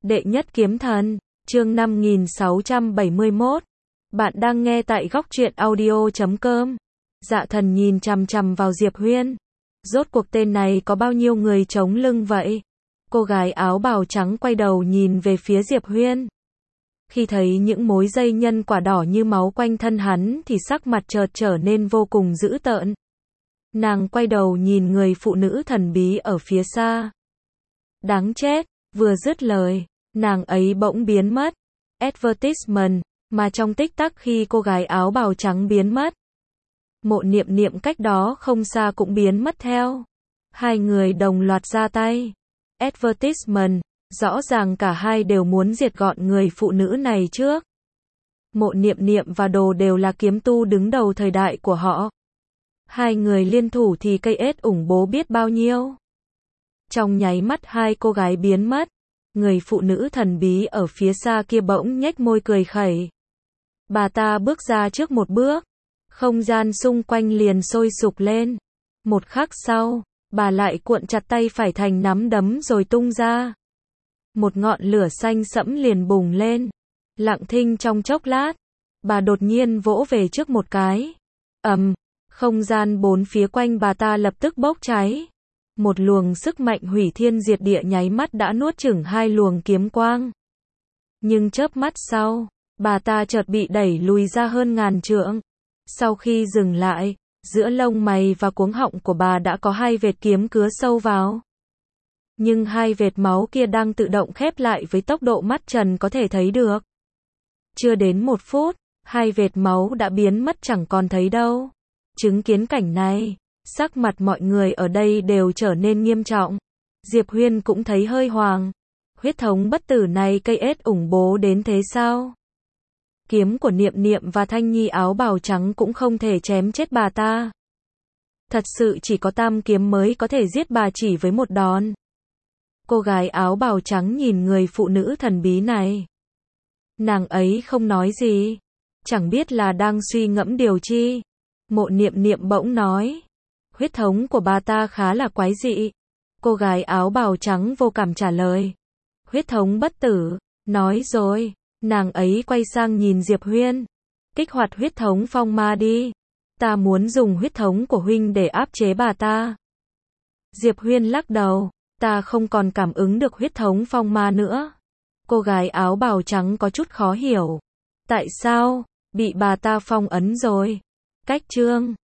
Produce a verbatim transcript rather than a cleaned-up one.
Đệ nhất kiếm thần, chương năm nghìn sáu trăm bảy mươi mốt. Bạn đang nghe tại góc truyện audio chấm com. Dạ thần nhìn chằm chằm vào Diệp Huyên. Rốt cuộc tên này có bao nhiêu người chống lưng vậy? Cô gái áo bào trắng quay đầu nhìn về phía Diệp Huyên. Khi thấy những mối dây nhân quả đỏ như máu quanh thân hắn thì sắc mặt chợt trở nên vô cùng dữ tợn. Nàng quay đầu nhìn người phụ nữ thần bí ở phía xa. Đáng chết, vừa dứt lời, nàng ấy bỗng biến mất. Advertisement, mà trong tích tắc khi cô gái áo bào trắng biến mất, Mộ Niệm Niệm cách đó không xa cũng biến mất theo. Hai người đồng loạt ra tay. Advertisement, rõ ràng cả hai đều muốn diệt gọn người phụ nữ này trước. Mộ Niệm Niệm và Đồ đều là kiếm tu đứng đầu thời đại của họ. Hai người liên thủ thì cây ết ủng bố biết bao nhiêu. Trong nháy mắt hai cô gái biến mất, người phụ nữ thần bí ở phía xa kia bỗng nhếch môi cười khẩy. Bà ta bước ra trước một bước, không gian xung quanh liền sôi sục lên. Một khắc sau, bà lại cuộn chặt tay phải thành nắm đấm rồi tung ra. Một ngọn lửa xanh sẫm liền bùng lên. Lặng thinh trong chốc lát, bà đột nhiên vỗ về trước một cái. Ầm, không gian bốn phía quanh bà ta lập tức bốc cháy. Một luồng sức mạnh hủy thiên diệt địa nháy mắt đã nuốt chửng hai luồng kiếm quang. Nhưng chớp mắt sau, bà ta chợt bị đẩy lùi ra hơn ngàn trượng. Sau khi dừng lại, giữa lông mày và cuống họng của bà đã có hai vệt kiếm cứa sâu vào. Nhưng hai vệt máu kia đang tự động khép lại với tốc độ mắt trần có thể thấy được. Chưa đến một phút, hai vệt máu đã biến mất chẳng còn thấy đâu. Chứng kiến cảnh này, sắc mặt mọi người ở đây đều trở nên nghiêm trọng. Diệp Huyên cũng thấy hơi hoàng. Huyết thống bất tử này cây ết ủng bố đến thế sao? Kiếm của Niệm Niệm và Thanh Nhi áo bào trắng cũng không thể chém chết bà ta. Thật sự chỉ có tam kiếm mới có thể giết bà chỉ với một đòn. Cô gái áo bào trắng nhìn người phụ nữ thần bí này. Nàng ấy không nói gì, chẳng biết là đang suy ngẫm điều chi. Mộ Niệm Niệm bỗng nói, huyết thống của bà ta khá là quái dị. Cô gái áo bào trắng vô cảm trả lời, huyết thống bất tử. Nói rồi, nàng ấy quay sang nhìn Diệp Huyên. Kích hoạt huyết thống phong ma đi. Ta muốn dùng huyết thống của huynh để áp chế bà ta. Diệp Huyên lắc đầu, ta không còn cảm ứng được huyết thống phong ma nữa. Cô gái áo bào trắng có chút khó hiểu. Tại sao? Bị bà ta phong ấn rồi. Cách chương